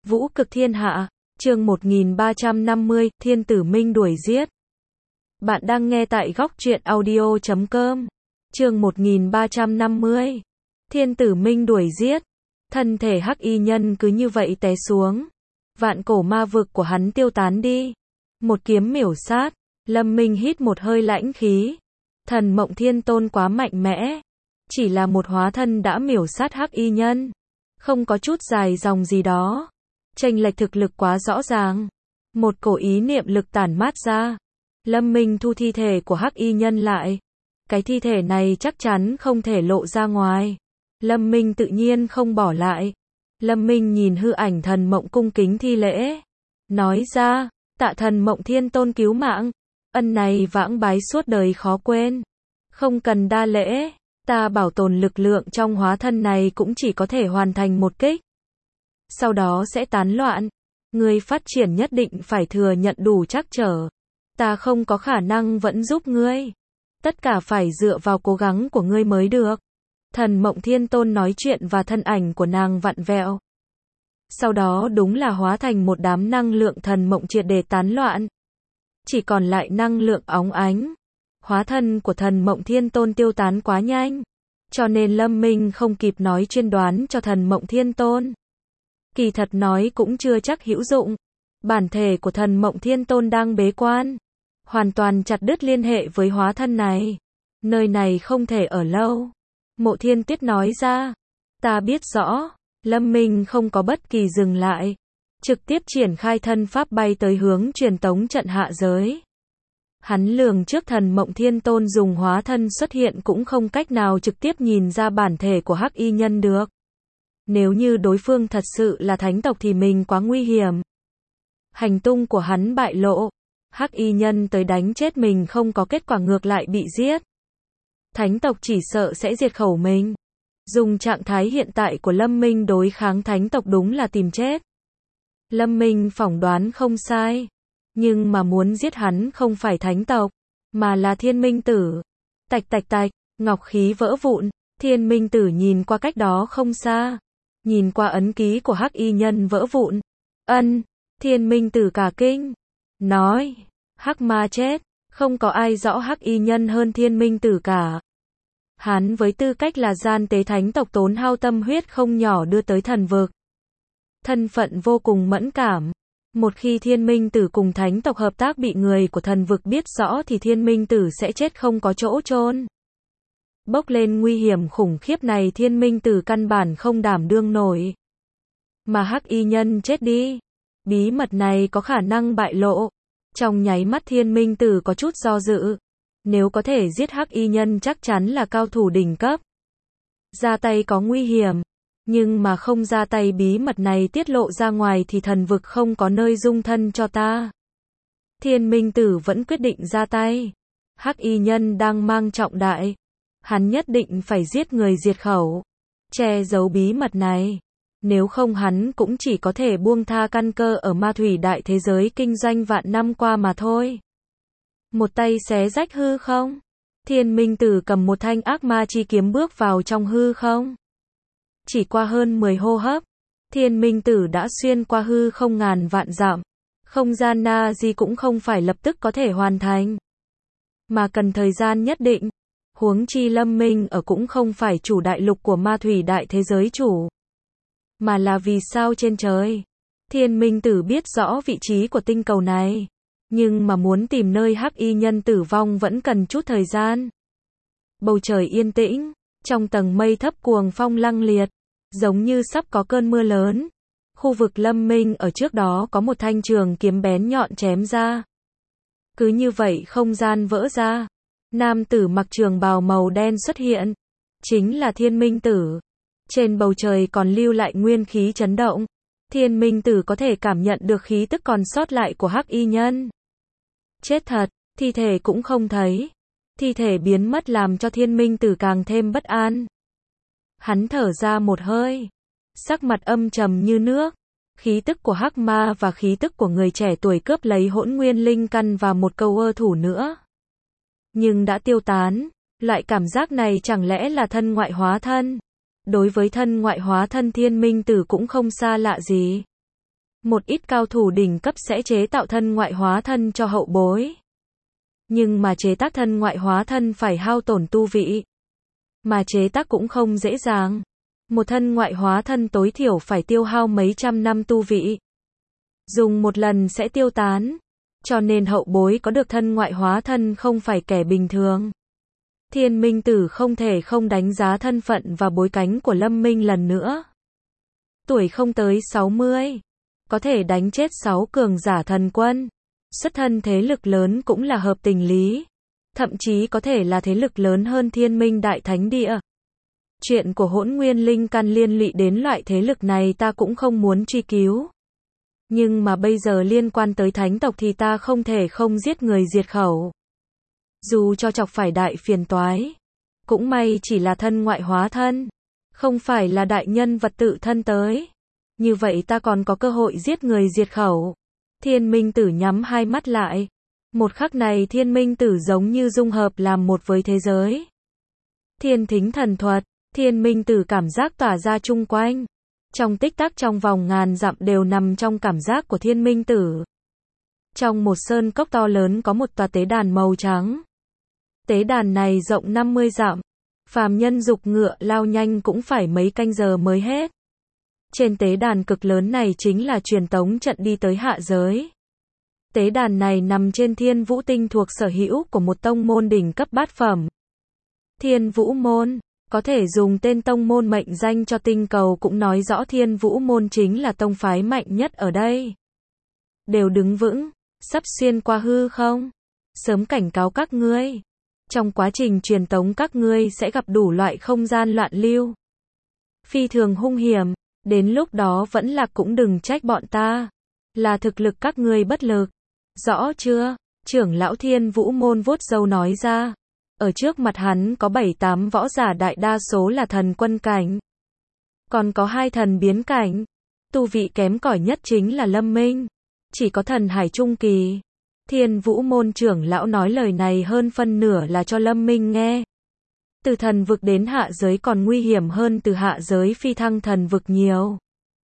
Vũ cực thiên hạ, chương 1350, Thiên tử Minh đuổi giết. Bạn đang nghe tại góc truyện audio.com. Chương 1350. Thiên tử Minh đuổi giết. Thân thể Hắc Y Nhân cứ như vậy té xuống. Vạn cổ ma vực của hắn tiêu tán đi. Một kiếm miểu sát. Lâm Minh hít một hơi lãnh khí. Thần Mộng Thiên Tôn quá mạnh mẽ. Chỉ là một hóa thân đã miểu sát Hắc Y Nhân. Không có chút dài dòng gì đó. Chênh lệch thực lực quá rõ ràng. Một cổ ý niệm lực tản mát ra. Lâm Minh thu thi thể của Hắc Y Nhân lại. Cái thi thể này chắc chắn không thể lộ ra ngoài. Lâm Minh tự nhiên không bỏ lại. Lâm Minh nhìn hư ảnh Thần Mộng cung kính thi lễ. Nói ra, tạ Thần Mộng Thiên Tôn cứu mạng. Ân này vãng bái suốt đời khó quên. Không cần đa lễ. Ta bảo tồn lực lượng trong hóa thân này cũng chỉ có thể hoàn thành một kích. Sau đó sẽ tán loạn. Ngươi phát triển nhất định phải thừa nhận đủ trắc trở. Ta không có khả năng vẫn giúp ngươi. Tất cả phải dựa vào cố gắng của ngươi mới được. Thần Mộng Thiên Tôn nói chuyện và thân ảnh của nàng vặn vẹo. Sau đó đúng là hóa thành một đám năng lượng thần mộng triệt để tán loạn. Chỉ còn lại năng lượng óng ánh. Hóa thân của Thần Mộng Thiên Tôn tiêu tán quá nhanh. Cho nên Lâm Minh không kịp nói chuyên đoán cho Thần Mộng Thiên Tôn. Kỳ thật nói cũng chưa chắc hữu dụng. Bản thể của Thần Mộng Thiên Tôn đang bế quan. Hoàn toàn chặt đứt liên hệ với hóa thân này. Nơi này không thể ở lâu. Mộ Thiên Tuyết nói ra. Ta biết rõ. Lâm Minh không có bất kỳ dừng lại. Trực tiếp triển khai thân pháp bay tới hướng truyền tống trận hạ giới. Hắn lường trước Thần Mộng Thiên Tôn dùng hóa thân xuất hiện cũng không cách nào trực tiếp nhìn ra bản thể của Hắc Y Nhân được. Nếu như đối phương thật sự là thánh tộc thì mình quá nguy hiểm. Hành tung của hắn bại lộ. Hắc Y Nhân tới đánh chết mình không có kết quả ngược lại bị giết. Thánh tộc chỉ sợ sẽ diệt khẩu mình. Dùng trạng thái hiện tại của Lâm Minh đối kháng thánh tộc đúng là tìm chết. Lâm Minh phỏng đoán không sai. Nhưng mà muốn giết hắn không phải thánh tộc, mà là Thiên Minh Tử. Tạch tạch tạch, ngọc khí vỡ vụn. Thiên Minh Tử nhìn qua cách đó không xa. Nhìn qua ấn ký của Hắc Y Nhân vỡ vụn. Thiên Minh Tử cả kinh. Nói, Hắc Ma chết. Không có ai rõ Hắc Y Nhân hơn Thiên Minh Tử cả. Hắn với tư cách là gian tế thánh tộc tốn hao tâm huyết không nhỏ đưa tới thần vực. Thân phận vô cùng mẫn cảm. Một khi Thiên Minh Tử cùng thánh tộc hợp tác bị người của thần vực biết rõ thì Thiên Minh Tử sẽ chết không có chỗ chôn. Bốc lên nguy hiểm khủng khiếp này Thiên Minh Tử căn bản không đảm đương nổi. Mà Hắc Y Nhân chết đi. Bí mật này có khả năng bại lộ. Trong nháy mắt Thiên Minh Tử có chút do dự. Nếu có thể giết Hắc Y Nhân chắc chắn là cao thủ đỉnh cấp. Ra tay có nguy hiểm. Nhưng mà không ra tay bí mật này tiết lộ ra ngoài thì thần vực không có nơi dung thân cho ta. Thiên Minh Tử vẫn quyết định ra tay. Hắc Y Nhân đang mang trọng đại. Hắn nhất định phải giết người diệt khẩu. Che giấu bí mật này. Nếu không hắn cũng chỉ có thể buông tha căn cơ ở ma thủy đại thế giới kinh doanh vạn năm qua mà thôi. Một tay xé rách hư không. Thiên Minh Tử cầm một thanh ác ma chi kiếm bước vào trong hư không. Chỉ qua hơn 10 hô hấp. Thiên Minh Tử đã xuyên qua hư không ngàn vạn dặm. Không gian na gì cũng không phải lập tức có thể hoàn thành. Mà cần thời gian nhất định. Huống chi Lâm Minh ở cũng không phải chủ đại lục của ma thủy đại thế giới chủ. Mà là vì sao trên trời. Thiên Minh Tử biết rõ vị trí của tinh cầu này. Nhưng mà muốn tìm nơi Hắc Y Nhân tử vong vẫn cần chút thời gian. Bầu trời yên tĩnh. Trong tầng mây thấp cuồng phong lăng liệt. Giống như sắp có cơn mưa lớn. Khu vực Lâm Minh ở trước đó có một thanh trường kiếm bén nhọn chém ra. Cứ như vậy không gian vỡ ra. Nam tử mặc trường bào màu đen xuất hiện. Chính là Thiên Minh Tử. Trên bầu trời còn lưu lại nguyên khí chấn động. Thiên Minh Tử có thể cảm nhận được khí tức còn sót lại của Hắc Y Nhân. Chết thật, thi thể cũng không thấy. Thi thể biến mất làm cho Thiên Minh Tử càng thêm bất an. Hắn thở ra một hơi. Sắc mặt âm trầm như nước. Khí tức của Hắc Ma và khí tức của người trẻ tuổi cướp lấy hỗn nguyên linh căn và một câu ơ thủ nữa. Nhưng đã tiêu tán. Loại cảm giác này chẳng lẽ là thân ngoại hóa thân. Đối với thân ngoại hóa thân Thiên Minh Tử cũng không xa lạ gì. Một ít cao thủ đỉnh cấp sẽ chế tạo thân ngoại hóa thân cho hậu bối. Nhưng mà chế tác thân ngoại hóa thân phải hao tổn tu vị. Mà chế tác cũng không dễ dàng. Một thân ngoại hóa thân tối thiểu phải tiêu hao mấy trăm năm tu vị. Dùng một lần sẽ tiêu tán. Cho nên hậu bối có được thân ngoại hóa thân không phải kẻ bình thường. Thiên Minh Tử không thể không đánh giá thân phận và bối cảnh của Lâm Minh lần nữa. Tuổi không tới 60. Có thể đánh chết 6 cường giả thần quân. Xuất thân thế lực lớn cũng là hợp tình lý. Thậm chí có thể là thế lực lớn hơn Thiên Minh Đại Thánh Địa. Chuyện của Hỗn Nguyên Linh Căn liên lụy đến loại thế lực này ta cũng không muốn truy cứu. Nhưng mà bây giờ liên quan tới thánh tộc thì ta không thể không giết người diệt khẩu. Dù cho chọc phải đại phiền toái. Cũng may chỉ là thân ngoại hóa thân. Không phải là đại nhân vật tự thân tới. Như vậy ta còn có cơ hội giết người diệt khẩu. Thiên Minh Tử nhắm hai mắt lại. Một khắc này Thiên Minh Tử giống như dung hợp làm một với thế giới. Thiên Thính thần thuật. Thiên Minh Tử cảm giác tỏa ra chung quanh. Trong tích tắc trong vòng ngàn dặm đều nằm trong cảm giác của Thiên Minh Tử. Trong một sơn cốc to lớn có một tòa tế đàn màu trắng. Tế đàn này rộng 50 dặm. Phàm nhân dục ngựa lao nhanh cũng phải mấy canh giờ mới hết. Trên tế đàn cực lớn này chính là truyền tống trận đi tới hạ giới. Tế đàn này nằm trên Thiên Vũ Tinh thuộc sở hữu của một tông môn đỉnh cấp bát phẩm. Thiên Vũ Môn. Có thể dùng tên tông môn mệnh danh cho tinh cầu cũng nói rõ Thiên Vũ Môn chính là tông phái mạnh nhất ở đây. Đều đứng vững, sắp xuyên qua hư không. Sớm cảnh cáo các ngươi. Trong quá trình truyền tống các ngươi sẽ gặp đủ loại không gian loạn lưu. Phi thường hung hiểm, đến lúc đó vẫn lạc cũng đừng trách bọn ta. Là thực lực các ngươi bất lực. Rõ chưa? Trưởng lão Thiên Vũ Môn vuốt râu nói ra. Ở trước mặt hắn có 7-8 võ giả đại đa số là thần quân cảnh. Còn có 2 thần biến cảnh. Tu vị kém cỏi nhất chính là Lâm Minh. Chỉ có thần hải trung kỳ. Thiên Vũ Môn trưởng lão nói lời này hơn phân nửa là cho Lâm Minh nghe. Từ thần vực đến hạ giới còn nguy hiểm hơn từ hạ giới phi thăng thần vực nhiều.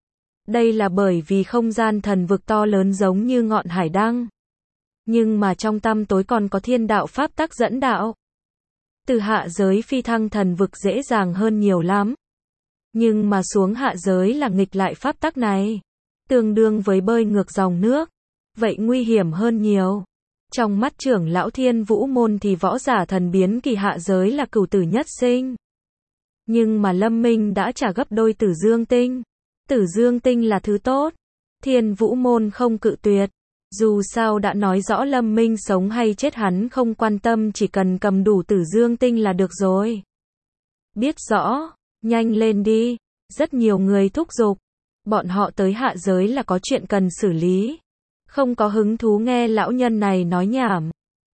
Đây là bởi vì không gian thần vực to lớn giống như ngọn hải đăng. Nhưng mà trong tăm tối còn có thiên đạo pháp tắc dẫn đạo. Từ hạ giới phi thăng thần vực dễ dàng hơn nhiều lắm. Nhưng mà xuống hạ giới là nghịch lại pháp tắc này. Tương đương với bơi ngược dòng nước. Vậy nguy hiểm hơn nhiều. Trong mắt trưởng lão Thiên Vũ Môn thì võ giả thần biến kỳ hạ giới là cửu tử nhất sinh. Nhưng mà Lâm Minh đã trả gấp đôi Tử Dương Tinh. Tử Dương Tinh là thứ tốt. Thiên Vũ Môn không cự tuyệt. Dù sao đã nói rõ Lâm Minh sống hay chết hắn không quan tâm, chỉ cần cầm đủ Tử Dương Tinh là được rồi. Biết rõ, nhanh lên đi. Rất nhiều người thúc giục. Bọn họ tới hạ giới là có chuyện cần xử lý. Không có hứng thú nghe lão nhân này nói nhảm.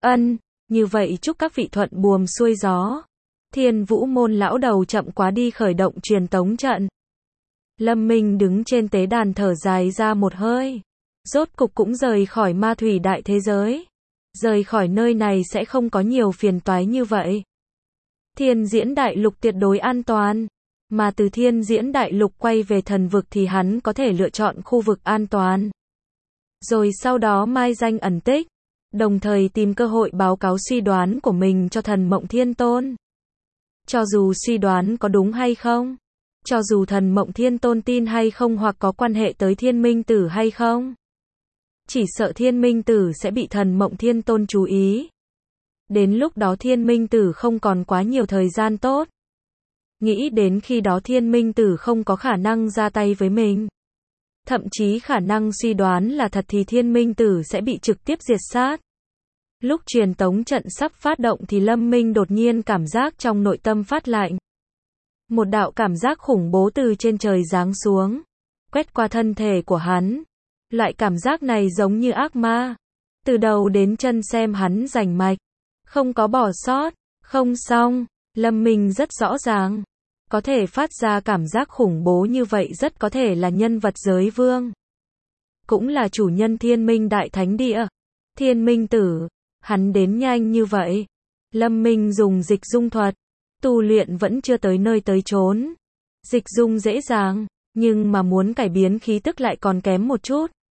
Như vậy chúc các vị thuận buồm xuôi gió. Thiên Vũ Môn lão đầu chậm quá đi khởi động truyền tống trận. Lâm Minh đứng trên tế đàn thở dài ra một hơi. Rốt cục cũng rời khỏi ma thủy đại thế giới. Rời khỏi nơi này sẽ không có nhiều phiền toái như vậy. Thiên Diễn Đại Lục tuyệt đối an toàn. Mà từ Thiên Diễn Đại Lục quay về thần vực thì hắn có thể lựa chọn khu vực an toàn. Rồi sau đó mai danh ẩn tích. Đồng thời tìm cơ hội báo cáo suy đoán của mình cho Thần Mộng Thiên Tôn. Cho dù suy đoán có đúng hay không. Cho dù Thần Mộng Thiên Tôn tin hay không hoặc có quan hệ tới Thiên Minh Tử hay không. Chỉ sợ Thiên Minh Tử sẽ bị Thần Mộng Thiên Tôn chú ý. Đến lúc đó Thiên Minh Tử không còn quá nhiều thời gian tốt. Nghĩ đến khi đó Thiên Minh Tử không có khả năng ra tay với mình. Thậm chí khả năng suy đoán là thật thì Thiên Minh Tử sẽ bị trực tiếp diệt sát. Lúc truyền tống trận sắp phát động thì Lâm Minh đột nhiên cảm giác trong nội tâm phát lạnh. Một đạo cảm giác khủng bố từ trên trời giáng xuống. Quét qua thân thể của hắn. Loại cảm giác này giống như ác ma. Từ đầu đến chân xem hắn rành mạch. Không có bỏ sót. Không xong. Lâm Minh rất rõ ràng. Có thể phát ra cảm giác khủng bố như vậy rất có thể là nhân vật giới vương. Cũng là chủ nhân Thiên Minh Đại Thánh Địa. Thiên Minh Tử. Hắn đến nhanh như vậy. Lâm Minh dùng dịch dung thuật. Tu luyện vẫn chưa tới nơi tới chốn. Dịch dung dễ dàng. Nhưng mà muốn cải biến khí tức lại còn kém một chút.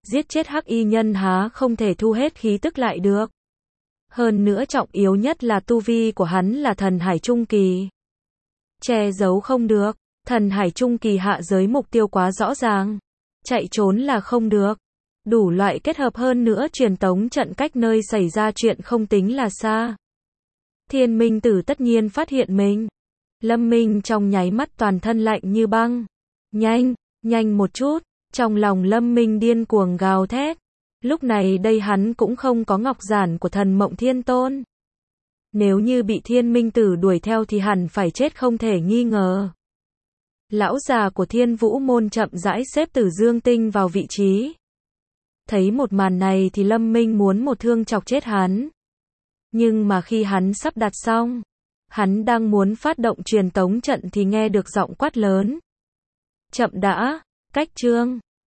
Giết chết hắc y nhân há không thể thu hết khí tức lại được. Hơn nữa trọng yếu nhất là tu vi của hắn là thần hải trung kỳ. Che giấu không được, thần hải trung kỳ hạ giới mục tiêu quá rõ ràng. Chạy trốn là không được. Đủ loại kết hợp hơn nữa truyền tống trận cách nơi xảy ra chuyện không tính là xa. Thiên Minh Tử tất nhiên phát hiện mình. Lâm Minh trong nháy mắt toàn thân lạnh như băng. Nhanh, nhanh một chút, trong lòng Lâm Minh điên cuồng gào thét. Lúc này đây hắn cũng không có ngọc giản của thần Mộng Thiên Tôn. Nếu như bị Thiên Minh Tử đuổi theo thì hẳn phải chết không thể nghi ngờ. Lão già của Thiên Vũ Môn chậm rãi xếp Tử Dương Tinh vào vị trí. Thấy một màn này thì Lâm Minh muốn một thương chọc chết hắn. Nhưng mà khi hắn sắp đặt xong, hắn đang muốn phát động truyền tống trận thì nghe được giọng quát lớn. Chậm đã, cách trương.